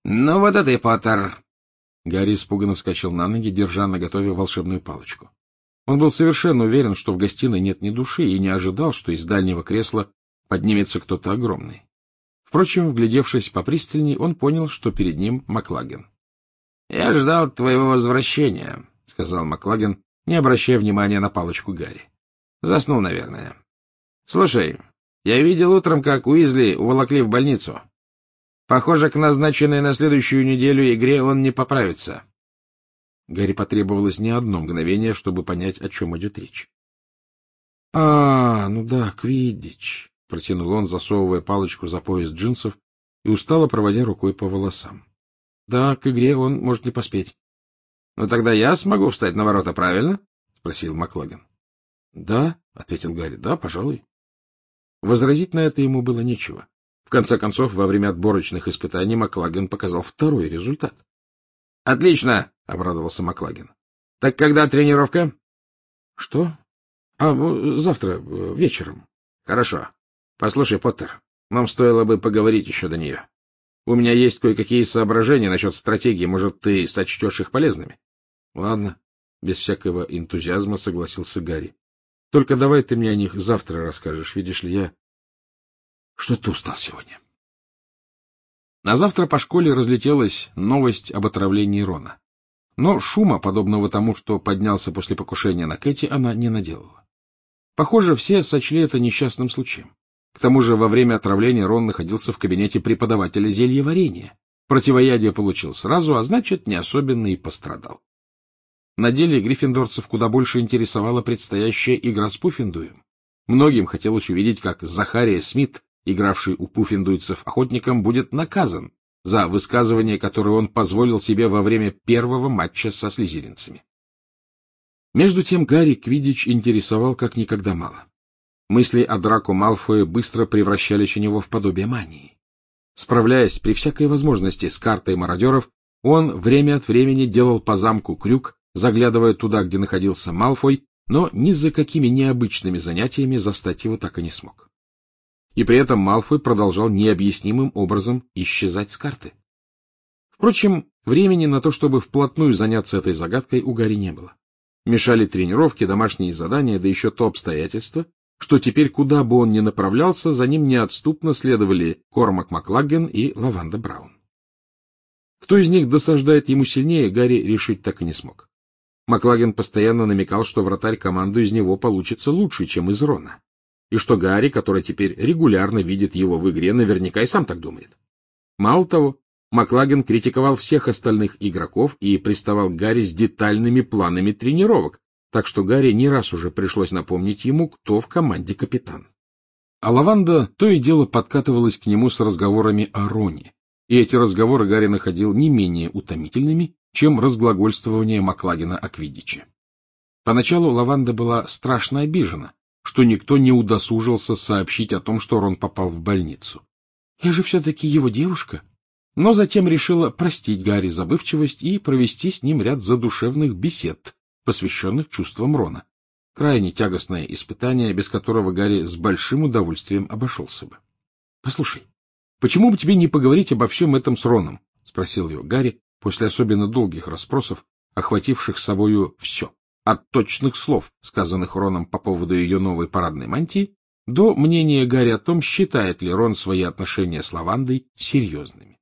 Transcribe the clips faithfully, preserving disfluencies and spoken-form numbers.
— Ну вот это и Поттер! Гарри испуганно вскочил на ноги, держа наготове волшебную палочку. Он был совершенно уверен, что в гостиной нет ни души, и не ожидал, что из дальнего кресла поднимется кто-то огромный. Впрочем, вглядевшись попристальней, он понял, что перед ним Маклаген. — Я ждал твоего возвращения, — сказал Маклаген, не обращая внимания на палочку Гарри. — Заснул, наверное. — Слушай, я видел утром, как Уизли уволокли в больницу. Похоже, к назначенной на следующую неделю игре он не поправится. Гарри потребовалось не одно мгновение, чтобы понять, о чем идет речь. — А, ну да, квиддич, — протянул он, засовывая палочку за пояс джинсов и устало проводя рукой по волосам. — Да, к игре он может не поспеть. — Ну тогда я смогу встать на ворота, правильно? — спросил Маклаген. — Да, — ответил Гарри, — да, пожалуй. Возразить на это ему было нечего. В конце концов, во время отборочных испытаний Маклаген показал второй результат. — Отлично! — обрадовался Маклаген. — Так когда тренировка? — Что? — А, завтра, вечером. — Хорошо. Послушай, Поттер, нам стоило бы поговорить еще до нее. У меня есть кое-какие соображения насчет стратегии. Может, ты сочтешь их полезными? — Ладно. Без всякого энтузиазма согласился Гарри. — Только давай ты мне о них завтра расскажешь. Видишь ли, я что-то устал сегодня. На завтра по школе разлетелась новость об отравлении Рона. Но шума, подобного тому, что поднялся после покушения на Кэти, она не наделала. Похоже, все сочли это несчастным случаем. К тому же во время отравления Рон находился в кабинете преподавателя зельеварения. Противоядие получил сразу, а значит, не особенно и пострадал. На деле гриффиндорцев куда больше интересовала предстоящая игра с Пуффендуем. Многим хотелось увидеть, как Захария Смит, игравший у пуффендуйцев охотником, будет наказан за высказывание, которое он позволил себе во время первого матча со слизеринцами. Между тем Гарри Квиддич интересовал как никогда мало. Мысли о Драко Малфое быстро превращались у него в подобие мании. Справляясь при всякой возможности с картой мародеров, он время от времени делал по замку крюк, заглядывая туда, где находился Малфой, но ни за какими необычными занятиями застать его так и не смог. И при этом Малфой продолжал необъяснимым образом исчезать с карты. Впрочем, времени на то, чтобы вплотную заняться этой загадкой, у Гарри не было. Мешали тренировки, домашние задания, да еще то обстоятельство, что теперь, куда бы он ни направлялся, за ним неотступно следовали Кормак Маклаген и Лаванда Браун. Кто из них досаждает ему сильнее, Гарри решить так и не смог. Маклаген постоянно намекал, что вратарь команду из него получится лучше, чем из Рона, и что Гарри, который теперь регулярно видит его в игре, наверняка и сам так думает. Мало того, Маклаген критиковал всех остальных игроков и приставал к Гарри с детальными планами тренировок, так что Гарри не раз уже пришлось напомнить ему, кто в команде капитан. А Лаванда то и дело подкатывалась к нему с разговорами о Роне, и эти разговоры Гарри находил не менее утомительными, чем разглагольствование Маклагена о Квиддиче. Поначалу Лаванда была страшно обижена, что никто не удосужился сообщить о том, что Рон попал в больницу. «Я же все-таки его девушка». Но затем решила простить Гарри забывчивость и провести с ним ряд задушевных бесед, посвященных чувствам Рона. Крайне тягостное испытание, без которого Гарри с большим удовольствием обошелся бы. — Послушай, почему бы тебе не поговорить обо всем этом с Роном? — спросил ее Гарри после особенно долгих расспросов, охвативших собою все, от точных слов, сказанных Роном по поводу ее новой парадной мантии, до мнения Гарри о том, считает ли Рон свои отношения с Лавандой серьезными.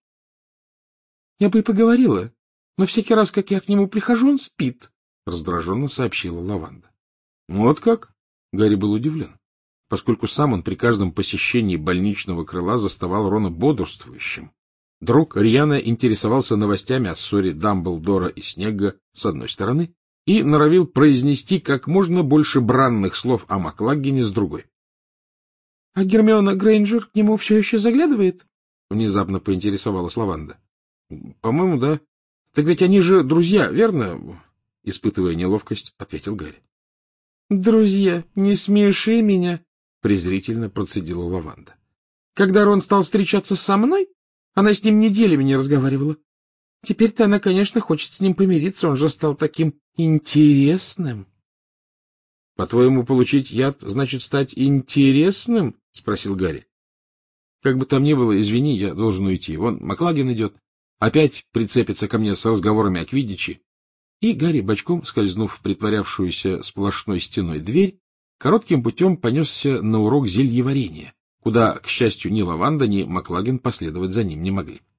— Я бы и поговорила, но всякий раз, как я к нему прихожу, он спит, — раздраженно сообщила Лаванда. — Вот как? — Гарри был удивлен, поскольку сам он при каждом посещении больничного крыла заставал Рона бодрствующим. Друг рьяно интересовался новостями о ссоре Дамблдора и Снегга с одной стороны и норовил произнести как можно больше бранных слов о Маклагене с другой. — А Гермиона Грейнджер к нему все еще заглядывает? — внезапно поинтересовалась Лаванда. — По-моему, да. — Так ведь они же друзья, верно? — испытывая неловкость, ответил Гарри. — Друзья, не смеши меня, — презрительно процедила Лаванда. — Когда Рон стал встречаться со мной, она с ним неделями не разговаривала. Теперь-то она, конечно, хочет с ним помириться, он же стал таким интересным. — По-твоему, получить яд значит стать интересным? — спросил Гарри. — Как бы там ни было, извини, я должен уйти. Вон Маклаген идет. опять прицепится ко мне с разговорами о квиддиче. И Гарри, бочком скользнув в притворявшуюся сплошной стеной дверь, коротким путем понесся на урок зельеварения, куда, к счастью, ни Лаванда, ни Маклаген последовать за ним не могли.